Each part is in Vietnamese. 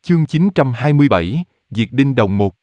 Chương 927, Diệt Đinh Đồng 1.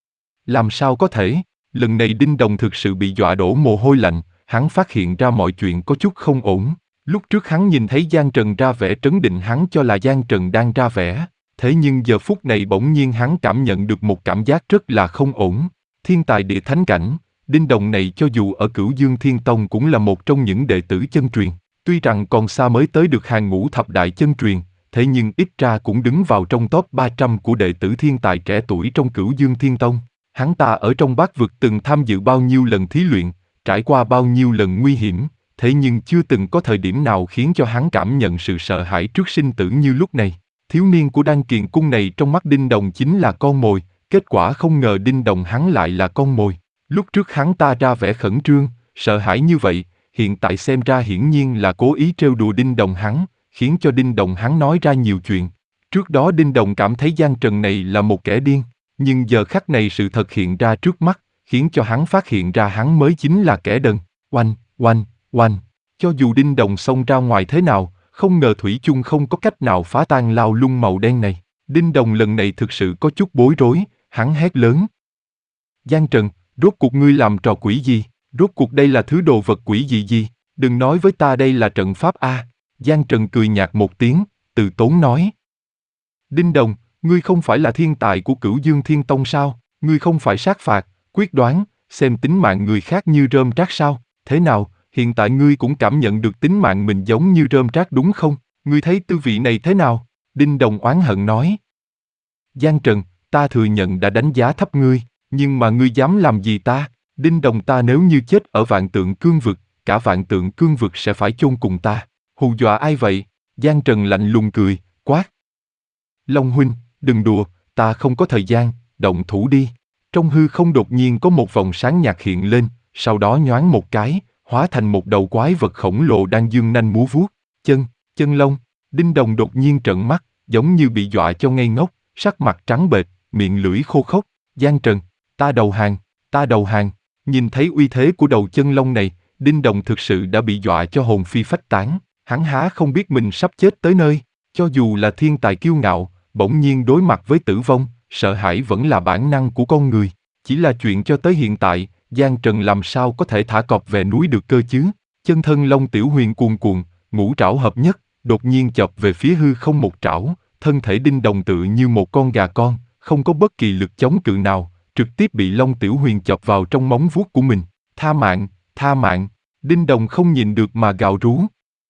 Làm sao có thể? Lần này Đinh Đồng thực sự bị dọa đổ mồ hôi lạnh, hắn phát hiện ra mọi chuyện có chút không ổn. Lúc trước hắn nhìn thấy Giang Trần ra vẻ trấn định, hắn cho là Giang Trần đang ra vẻ. Thế nhưng giờ phút này bỗng nhiên hắn cảm nhận được một cảm giác rất là không ổn. Thiên tài địa thánh cảnh, Đinh Đồng này cho dù ở Cửu Dương Thiên Tông cũng là một trong những đệ tử chân truyền. Tuy rằng còn xa mới tới được hàng ngũ thập đại chân truyền, thế nhưng ít ra cũng đứng vào trong top 300 của đệ tử thiên tài trẻ tuổi trong Cửu Dương Thiên Tông. Hắn ta ở trong Bát Vực từng tham dự bao nhiêu lần thí luyện, trải qua bao nhiêu lần nguy hiểm, thế nhưng chưa từng có thời điểm nào khiến cho hắn cảm nhận sự sợ hãi trước sinh tử như lúc này. Thiếu niên của Đan Kiền Cung này trong mắt Đinh Đồng chính là con mồi, kết quả không ngờ Đinh Đồng hắn lại là con mồi. Lúc trước hắn ta ra vẻ khẩn trương, sợ hãi như vậy, hiện tại xem ra hiển nhiên là cố ý trêu đùa Đinh Đồng hắn, khiến cho Đinh Đồng hắn nói ra nhiều chuyện. Trước đó Đinh Đồng cảm thấy Giang Trần này là một kẻ điên, nhưng giờ khắc này sự thật hiện ra trước mắt, khiến cho hắn phát hiện ra hắn mới chính là kẻ đần. Oanh, oanh, oanh. Cho dù Đinh Đồng xông ra ngoài thế nào, không ngờ thủy chung không có cách nào phá tan lao lung màu đen này. Đinh Đồng lần này thực sự có chút bối rối, hắn hét lớn. Giang Trần, rốt cuộc ngươi làm trò quỷ gì? Rốt cuộc đây là thứ đồ vật quỷ dị gì? Đừng nói với ta đây là trận pháp a. Giang Trần cười nhạt một tiếng, từ tốn nói. Đinh Đồng, ngươi không phải là thiên tài của Cửu Dương Thiên Tông sao? Ngươi không phải sát phạt, quyết đoán, xem tính mạng người khác như rơm rác sao? Thế nào, hiện tại ngươi cũng cảm nhận được tính mạng mình giống như rơm rác đúng không? Ngươi thấy tư vị này thế nào? Đinh Đồng oán hận nói. Giang Trần, ta thừa nhận đã đánh giá thấp ngươi, nhưng mà ngươi dám làm gì ta? Đinh Đồng, ta nếu như chết ở Vạn Tượng Cương Vực, cả Vạn Tượng Cương Vực sẽ phải chôn cùng ta. Hù dọa ai vậy? Giang Trần lạnh lùng cười, quát. Long huynh, đừng đùa, ta không có thời gian, động thủ đi. Trong hư không đột nhiên có một vòng sáng nhạt hiện lên, sau đó nhoáng một cái, hóa thành một đầu quái vật khổng lồ đang dương nanh múa vuốt. Chân Long. Đinh Đồng đột nhiên trợn mắt, giống như bị dọa cho ngây ngốc, sắc mặt trắng bệch, miệng lưỡi khô khốc. Giang Trần, ta đầu hàng, ta đầu hàng. Nhìn thấy uy thế của đầu chân long này, Đinh Đồng thực sự đã bị dọa cho hồn phi phách tán. Hắn há không biết mình sắp chết tới nơi. Cho dù là thiên tài kiêu ngạo, bỗng nhiên đối mặt với tử vong, sợ hãi vẫn là bản năng của con người. Chỉ là chuyện cho tới hiện tại, Giang Trần làm sao có thể thả cọp về núi được cơ chứ? Chân thân Long Tiểu Huyền cuồn cuộn, ngũ trảo hợp nhất, đột nhiên chộp về phía hư không một trảo, thân thể Đinh Đồng tự như một con gà con, không có bất kỳ lực chống cự nào, trực tiếp bị Long Tiểu Huyền chộp vào trong móng vuốt của mình. Tha mạng, tha mạng. Đinh Đồng không nhìn được mà gào rú.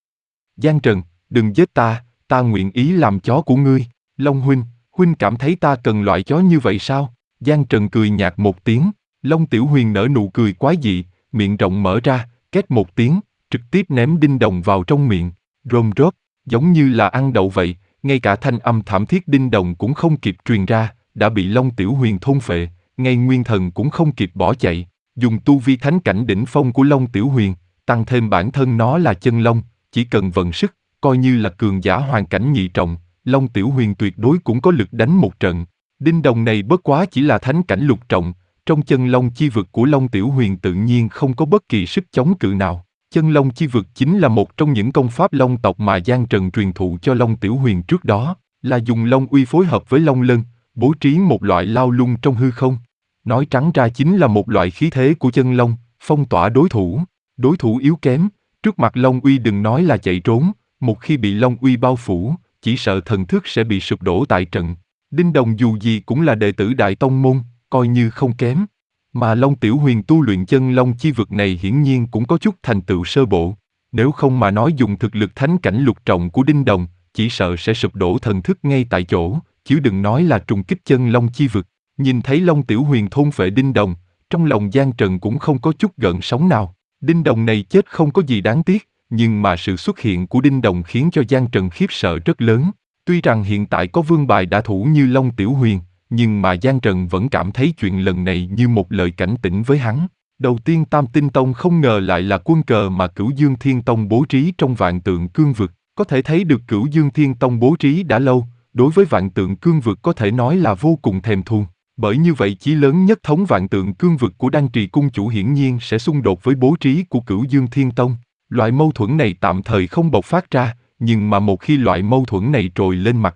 Giang Trần, đừng giết ta, ta nguyện ý làm chó của ngươi. Long huynh, huynh cảm thấy ta cần loại chó như vậy sao? Giang Trần cười nhạt một tiếng. Long Tiểu Huyền nở nụ cười quái dị, miệng rộng mở ra, két một tiếng, trực tiếp ném Đinh Đồng vào trong miệng. Rôm rốp, giống như là ăn đậu vậy, ngay cả thanh âm thảm thiết Đinh Đồng cũng không kịp truyền ra, đã bị Long Tiểu Huyền thôn phệ, ngay nguyên thần cũng không kịp bỏ chạy. Dùng tu vi thánh cảnh đỉnh phong của Long Tiểu Huyền, tăng thêm bản thân nó là chân long, chỉ cần vận sức, coi như là cường giả hoàn cảnh nhị trọng, Long Tiểu Huyền tuyệt đối cũng có lực đánh một trận. Đinh Đồng này bất quá chỉ là thánh cảnh lục trọng, trong chân long chi vực của Long Tiểu Huyền tự nhiên không có bất kỳ sức chống cự nào. Chân long chi vực chính là một trong những công pháp long tộc mà Giang Trần truyền thụ cho Long Tiểu Huyền trước đó, là dùng long uy phối hợp với long lân, bố trí một loại lao lung trong hư không. Nói trắng ra chính là một loại khí thế của chân long, phong tỏa đối thủ. Đối thủ yếu kém, trước mặt long uy đừng nói là chạy trốn, một khi bị long uy bao phủ, chỉ sợ thần thức sẽ bị sụp đổ tại trận. Đinh Đồng dù gì cũng là đệ tử Đại Tông Môn, coi như không kém. Mà Long Tiểu Huyền tu luyện chân long chi vực này hiển nhiên cũng có chút thành tựu sơ bộ. Nếu không mà nói dùng thực lực thánh cảnh lục trọng của Đinh Đồng, chỉ sợ sẽ sụp đổ thần thức ngay tại chỗ, chứ đừng nói là trùng kích chân long chi vực. Nhìn thấy Long Tiểu Huyền thôn phệ Đinh Đồng, trong lòng Giang Trần cũng không có chút gợn sóng nào. Đinh Đồng này chết không có gì đáng tiếc, nhưng mà sự xuất hiện của Đinh Đồng khiến cho Giang Trần khiếp sợ rất lớn. Tuy rằng hiện tại có vương bài đả thủ như Long Tiểu Huyền, nhưng mà Giang Trần vẫn cảm thấy chuyện lần này như một lời cảnh tỉnh với hắn. Đầu tiên Tam Tinh Tông không ngờ lại là quân cờ mà Cửu Dương Thiên Tông bố trí trong Vạn Tượng Cương Vực. Có thể thấy được Cửu Dương Thiên Tông bố trí đã lâu, đối với Vạn Tượng Cương Vực có thể nói là vô cùng thèm thuồng. Bởi như vậy chí lớn nhất thống Vạn Tượng Cương Vực của Đan Trì Cung chủ hiển nhiên sẽ xung đột với bố trí của Cửu Dương Thiên Tông. Loại mâu thuẫn này tạm thời không bộc phát ra, nhưng mà một khi loại mâu thuẫn này trồi lên mặt nước,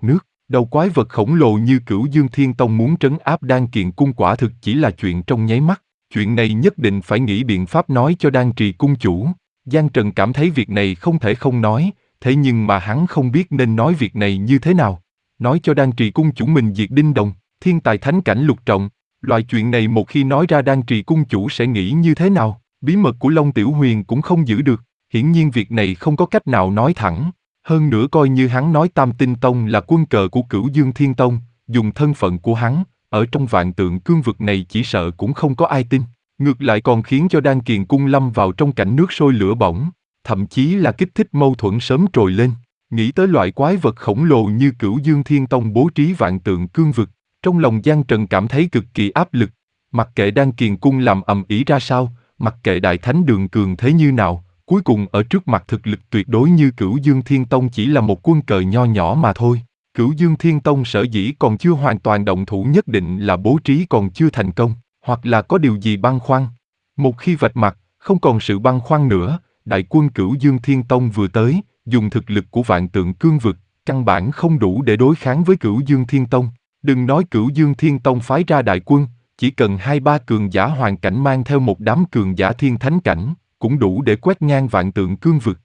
Đầu quái vật khổng lồ như Cửu Dương Thiên Tông muốn trấn áp Đan Kiền Cung quả thực chỉ là chuyện trong nháy mắt. Chuyện này nhất định phải nghĩ biện pháp nói cho Đan Trì Cung chủ. Giang Trần cảm thấy việc này không thể không nói, thế nhưng mà hắn không biết nên nói việc này như thế nào. Nói cho Đan Trì Cung chủ mình diệt Đinh Đồng, thiên tài thánh cảnh lục trọng. Loại chuyện này một khi nói ra Đan Trì Cung chủ sẽ nghĩ như thế nào? Bí mật của Long Tiểu Huyền cũng không giữ được. Hiển nhiên việc này không có cách nào nói thẳng. Hơn nữa coi như hắn nói Tam Tinh Tông là quân cờ của Cửu Dương Thiên Tông, dùng thân phận của hắn, ở trong vạn tượng cương vực này chỉ sợ cũng không có ai tin. Ngược lại còn khiến cho Đan Kiền Cung lâm vào trong cảnh nước sôi lửa bỏng, thậm chí là kích thích mâu thuẫn sớm trồi lên. Nghĩ tới loại quái vật khổng lồ như Cửu Dương Thiên Tông bố trí vạn tượng cương vực, trong lòng Giang Trần cảm thấy cực kỳ áp lực. Mặc kệ Đan Kiền Cung làm ầm ĩ ra sao, mặc kệ Đại Thánh Đường cường thế như nào, cuối cùng ở trước mặt thực lực tuyệt đối như Cửu Dương Thiên Tông chỉ là một quân cờ nho nhỏ mà thôi. Cửu Dương Thiên Tông sở dĩ còn chưa hoàn toàn động thủ nhất định là bố trí còn chưa thành công, hoặc là có điều gì băn khoăn. Một khi vạch mặt, không còn sự băn khoăn nữa, đại quân Cửu Dương Thiên Tông vừa tới, dùng thực lực của vạn tượng cương vực, căn bản không đủ để đối kháng với Cửu Dương Thiên Tông. Đừng nói Cửu Dương Thiên Tông phái ra đại quân, chỉ cần 2-3 cường giả hoàn cảnh mang theo một đám cường giả thiên thánh cảnh, cũng đủ để quét ngang vạn tượng cương vực.